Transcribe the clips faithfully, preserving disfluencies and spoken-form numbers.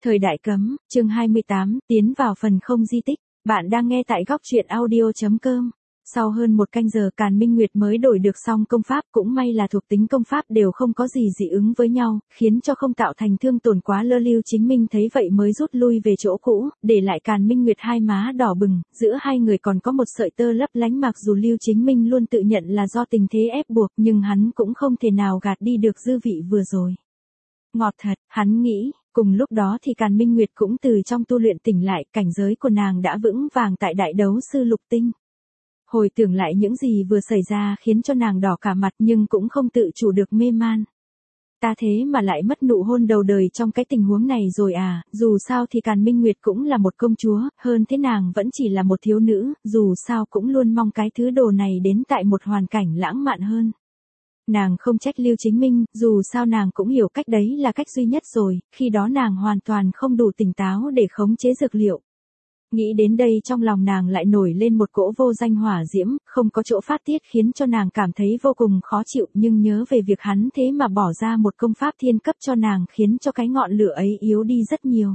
Thời đại cấm, chương hai mươi tám, tiến vào phần không di tích. Bạn đang nghe tại góc truyện audio chấm com. Sau hơn một canh giờ Càn Minh Nguyệt mới đổi được xong công pháp, cũng may là thuộc tính công pháp đều không có gì dị ứng với nhau, khiến cho không tạo thành thương tổn quá lơ. Lưu Chính Minh thấy vậy mới rút lui về chỗ cũ, để lại Càn Minh Nguyệt hai má đỏ bừng, giữa hai người còn có một sợi tơ lấp lánh. Mặc dù Lưu Chính Minh luôn tự nhận là do tình thế ép buộc, nhưng hắn cũng không thể nào gạt đi được dư vị vừa rồi. Ngọt thật, hắn nghĩ. Cùng lúc đó thì Càn Minh Nguyệt cũng từ trong tu luyện tỉnh lại, cảnh giới của nàng đã vững vàng tại đại đấu sư lục tinh. Hồi tưởng lại những gì vừa xảy ra khiến cho nàng đỏ cả mặt, nhưng cũng không tự chủ được mê man. Ta thế mà lại mất nụ hôn đầu đời trong cái tình huống này rồi à, dù sao thì Càn Minh Nguyệt cũng là một công chúa, hơn thế nàng vẫn chỉ là một thiếu nữ, dù sao cũng luôn mong cái thứ đồ này đến tại một hoàn cảnh lãng mạn hơn. Nàng không trách Lưu Chính Minh, dù sao nàng cũng hiểu cách đấy là cách duy nhất rồi, khi đó nàng hoàn toàn không đủ tỉnh táo để khống chế dược liệu. Nghĩ đến đây trong lòng nàng lại nổi lên một cỗ vô danh hỏa diễm, không có chỗ phát tiết khiến cho nàng cảm thấy vô cùng khó chịu, nhưng nhớ về việc hắn thế mà bỏ ra một công pháp thiên cấp cho nàng khiến cho cái ngọn lửa ấy yếu đi rất nhiều.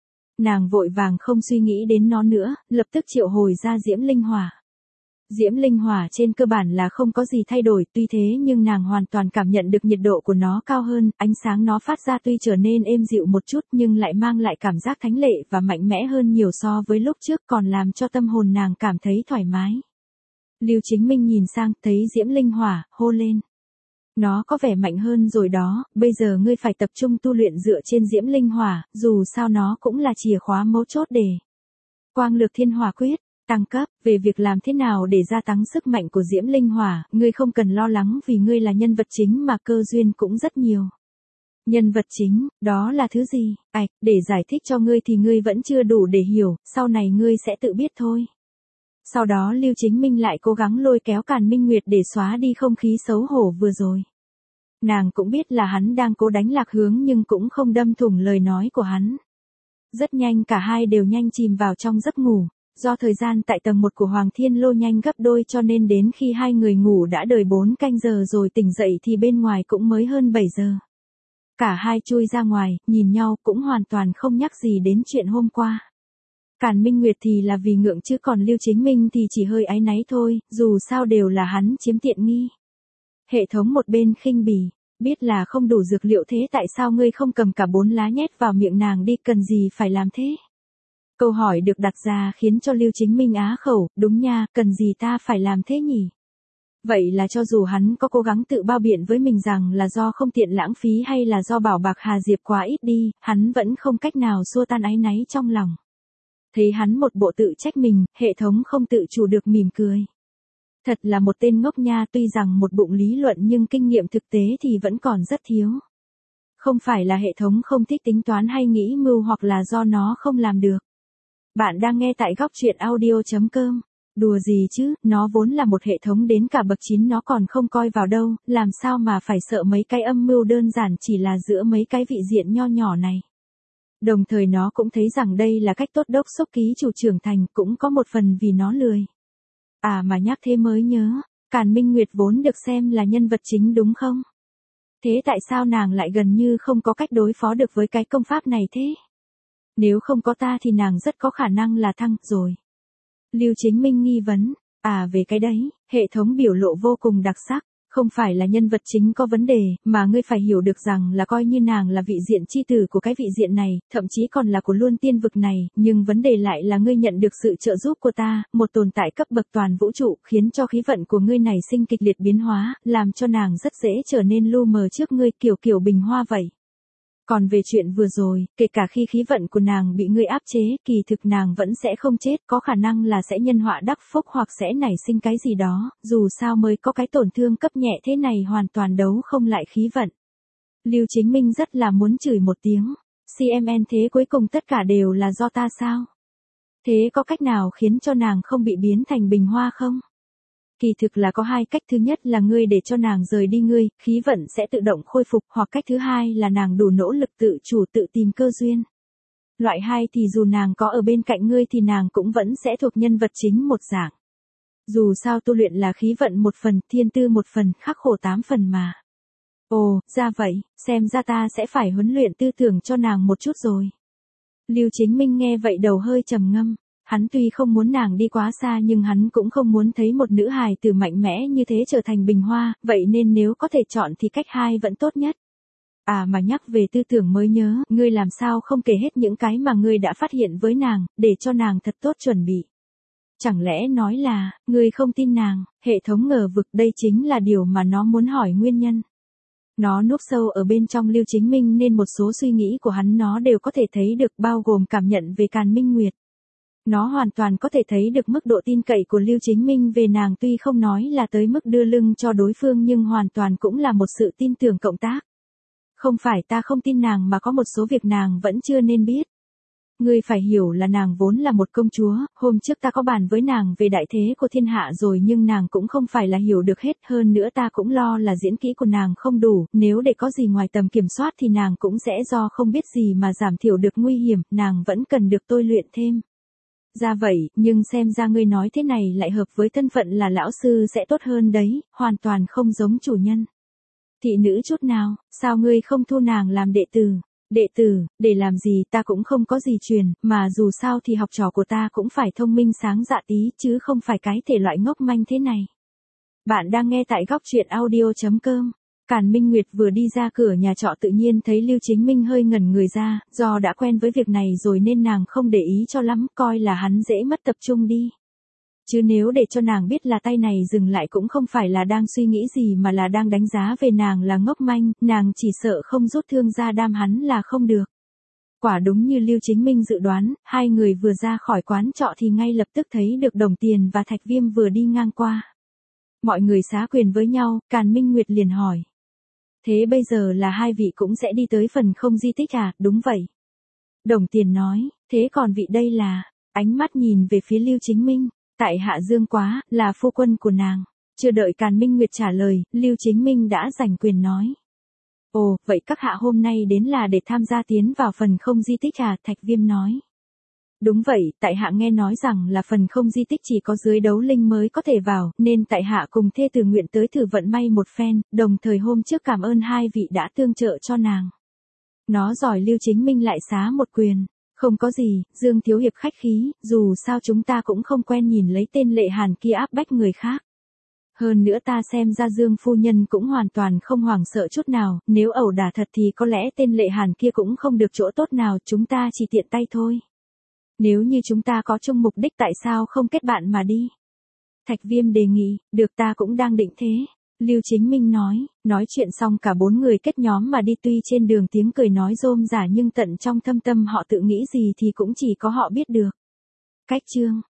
Nàng vội vàng không suy nghĩ đến nó nữa, lập tức triệu hồi ra diễm linh hỏa. Diễm linh hỏa trên cơ bản là không có gì thay đổi, tuy thế nhưng nàng hoàn toàn cảm nhận được nhiệt độ của nó cao hơn, ánh sáng nó phát ra tuy trở nên êm dịu một chút nhưng lại mang lại cảm giác thánh lệ và mạnh mẽ hơn nhiều so với lúc trước, còn làm cho tâm hồn nàng cảm thấy thoải mái. Lưu Chính Minh nhìn sang, thấy diễm linh hỏa, hô lên. Nó có vẻ mạnh hơn rồi đó, bây giờ ngươi phải tập trung tu luyện dựa trên diễm linh hỏa, dù sao nó cũng là chìa khóa mấu chốt để Quang Lược Thiên Hỏa Quyết. Tăng cấp, về việc làm thế nào để gia tăng sức mạnh của diễm linh hỏa, ngươi không cần lo lắng vì ngươi là nhân vật chính mà cơ duyên cũng rất nhiều. Nhân vật chính, đó là thứ gì? Ảch, để giải thích cho ngươi thì ngươi vẫn chưa đủ để hiểu, sau này ngươi sẽ tự biết thôi. Sau đó Lưu Chính Minh lại cố gắng lôi kéo Càn Minh Nguyệt để xóa đi không khí xấu hổ vừa rồi. Nàng cũng biết là hắn đang cố đánh lạc hướng nhưng cũng không đâm thủng lời nói của hắn. Rất nhanh cả hai đều nhanh chìm vào trong giấc ngủ. Do thời gian tại tầng một của Hoàng Thiên Lô nhanh gấp đôi cho nên đến khi hai người ngủ đã đợi bốn canh giờ rồi tỉnh dậy thì bên ngoài cũng mới hơn bảy giờ. Cả hai chui ra ngoài, nhìn nhau cũng hoàn toàn không nhắc gì đến chuyện hôm qua. Càn Minh Nguyệt thì là vì ngượng chứ còn Lưu Chính Minh thì chỉ hơi áy náy thôi, dù sao đều là hắn chiếm tiện nghi. Hệ thống một bên khinh bỉ, biết là không đủ dược liệu thế tại sao ngươi không cầm cả bốn lá nhét vào miệng nàng đi, cần gì phải làm thế? Câu hỏi được đặt ra khiến cho Lưu Chính Minh á khẩu, đúng nha, cần gì ta phải làm thế nhỉ? Vậy là cho dù hắn có cố gắng tự bao biện với mình rằng là do không tiện lãng phí hay là do Bảo Bạc Hà Diệp quá ít đi, hắn vẫn không cách nào xua tan áy náy trong lòng. Thấy hắn một bộ tự trách mình, hệ thống không tự chủ được mỉm cười. Thật là một tên ngốc nha, tuy rằng một bụng lý luận nhưng kinh nghiệm thực tế thì vẫn còn rất thiếu. Không phải là hệ thống không thích tính toán hay nghĩ mưu hoặc là do nó không làm được. Bạn đang nghe tại góc truyện audio chấm com. Đùa gì chứ, nó vốn là một hệ thống đến cả bậc chín nó còn không coi vào đâu, làm sao mà phải sợ mấy cái âm mưu đơn giản chỉ là giữa mấy cái vị diện nho nhỏ này. Đồng thời nó cũng thấy rằng đây là cách tốt đốc xúc ký chủ trưởng thành, cũng có một phần vì nó lười. À mà nhắc thế mới nhớ, Càn Minh Nguyệt vốn được xem là nhân vật chính đúng không? Thế tại sao nàng lại gần như không có cách đối phó được với cái công pháp này thế? Nếu không có ta thì nàng rất có khả năng là thăng rồi. Lưu Chính Minh nghi vấn, à về cái đấy, hệ thống biểu lộ vô cùng đặc sắc, không phải là nhân vật chính có vấn đề, mà ngươi phải hiểu được rằng là coi như nàng là vị diện chi tử của cái vị diện này, thậm chí còn là của luôn tiên vực này, nhưng vấn đề lại là ngươi nhận được sự trợ giúp của ta, một tồn tại cấp bậc toàn vũ trụ, khiến cho khí vận của ngươi này sinh kịch liệt biến hóa, làm cho nàng rất dễ trở nên lu mờ trước ngươi kiểu kiểu bình hoa vậy. Còn về chuyện vừa rồi, kể cả khi khí vận của nàng bị ngươi áp chế, kỳ thực nàng vẫn sẽ không chết, có khả năng là sẽ nhân họa đắc phúc hoặc sẽ nảy sinh cái gì đó, dù sao mới có cái tổn thương cấp nhẹ thế này hoàn toàn đấu không lại khí vận. Lưu Chính Minh rất là muốn chửi một tiếng, xê em en thế cuối cùng tất cả đều là do ta sao? Thế có cách nào khiến cho nàng không bị biến thành bình hoa không? Kỳ thực là có hai cách, thứ nhất là ngươi để cho nàng rời đi ngươi, khí vận sẽ tự động khôi phục, hoặc cách thứ hai là nàng đủ nỗ lực tự chủ tự tìm cơ duyên. Loại hai thì dù nàng có ở bên cạnh ngươi thì nàng cũng vẫn sẽ thuộc nhân vật chính một dạng. Dù sao tu luyện là khí vận một phần, thiên tư một phần, khắc khổ tám phần mà. Ồ, ra vậy, xem ra ta sẽ phải huấn luyện tư tưởng cho nàng một chút rồi. Lưu Chính Minh nghe vậy đầu hơi trầm ngâm. Hắn tuy không muốn nàng đi quá xa nhưng hắn cũng không muốn thấy một nữ hài tử mạnh mẽ như thế trở thành bình hoa, vậy nên nếu có thể chọn thì cách hai vẫn tốt nhất. À mà nhắc về tư tưởng mới nhớ, ngươi làm sao không kể hết những cái mà ngươi đã phát hiện với nàng, để cho nàng thật tốt chuẩn bị. Chẳng lẽ nói là, ngươi không tin nàng, hệ thống ngờ vực đây chính là điều mà nó muốn hỏi nguyên nhân. Nó núp sâu ở bên trong Lưu Chính Minh nên một số suy nghĩ của hắn nó đều có thể thấy được, bao gồm cảm nhận về Càn Minh Nguyệt. Nó hoàn toàn có thể thấy được mức độ tin cậy của Lưu Chính Minh về nàng, tuy không nói là tới mức đưa lưng cho đối phương nhưng hoàn toàn cũng là một sự tin tưởng cộng tác. Không phải ta không tin nàng mà có một số việc nàng vẫn chưa nên biết. Ngươi phải hiểu là nàng vốn là một công chúa, hôm trước ta có bàn với nàng về đại thế của thiên hạ rồi nhưng nàng cũng không phải là hiểu được hết, hơn nữa ta cũng lo là diễn kỹ của nàng không đủ, nếu để có gì ngoài tầm kiểm soát thì nàng cũng sẽ do không biết gì mà giảm thiểu được nguy hiểm, nàng vẫn cần được tôi luyện thêm. Ra vậy, nhưng xem ra ngươi nói thế này lại hợp với thân phận là lão sư sẽ tốt hơn đấy, hoàn toàn không giống chủ nhân. Thị nữ chút nào, sao ngươi không thu nàng làm đệ tử? Đệ tử, để làm gì, ta cũng không có gì truyền, mà dù sao thì học trò của ta cũng phải thông minh sáng dạ tí chứ không phải cái thể loại ngốc manh thế này. Bạn đang nghe tại góc truyện audio chấm com. Càn Minh Nguyệt vừa đi ra cửa nhà trọ tự nhiên thấy Lưu Chính Minh hơi ngẩn người ra, do đã quen với việc này rồi nên nàng không để ý cho lắm, coi là hắn dễ mất tập trung đi. Chứ nếu để cho nàng biết là tay này dừng lại cũng không phải là đang suy nghĩ gì mà là đang đánh giá về nàng là ngốc manh, nàng chỉ sợ không rút thương ra đam hắn là không được. Quả đúng như Lưu Chính Minh dự đoán, hai người vừa ra khỏi quán trọ thì ngay lập tức thấy được Đồng Tiền và Thạch Viêm vừa đi ngang qua. Mọi người xá quyền với nhau, Càn Minh Nguyệt liền hỏi. Thế bây giờ là hai vị cũng sẽ đi tới phần không di tích à? Đúng vậy. Đồng Tiền nói, thế còn vị đây là, ánh mắt nhìn về phía Lưu Chính Minh. Tại hạ Dương Quá, là phu quân của nàng. Chưa đợi Càn Minh Nguyệt trả lời, Lưu Chính Minh đã giành quyền nói. Ồ, vậy các hạ hôm nay đến là để tham gia tiến vào phần không di tích à? Thạch Viêm nói. Đúng vậy, tại hạ nghe nói rằng là phần không di tích chỉ có dưới đấu linh mới có thể vào, nên tại hạ cùng thê tử nguyện tới thử vận may một phen, đồng thời hôm trước cảm ơn hai vị đã tương trợ cho nàng. Nó giỏi Lưu Chính Minh lại xá một quyền. Không có gì, Dương Thiếu Hiệp khách khí, dù sao chúng ta cũng không quen nhìn lấy tên Lệ Hàn kia áp bách người khác. Hơn nữa ta xem ra Dương phu nhân cũng hoàn toàn không hoảng sợ chút nào, nếu ẩu đả thật thì có lẽ tên Lệ Hàn kia cũng không được chỗ tốt nào, chúng ta chỉ tiện tay thôi. Nếu như chúng ta có chung mục đích tại sao không kết bạn mà đi? Thạch Viêm đề nghị, được ta cũng đang định thế. Lưu Chính Minh nói, nói chuyện xong cả bốn người kết nhóm mà đi, tuy trên đường tiếng cười nói rôm rả nhưng tận trong thâm tâm họ tự nghĩ gì thì cũng chỉ có họ biết được. Cách chương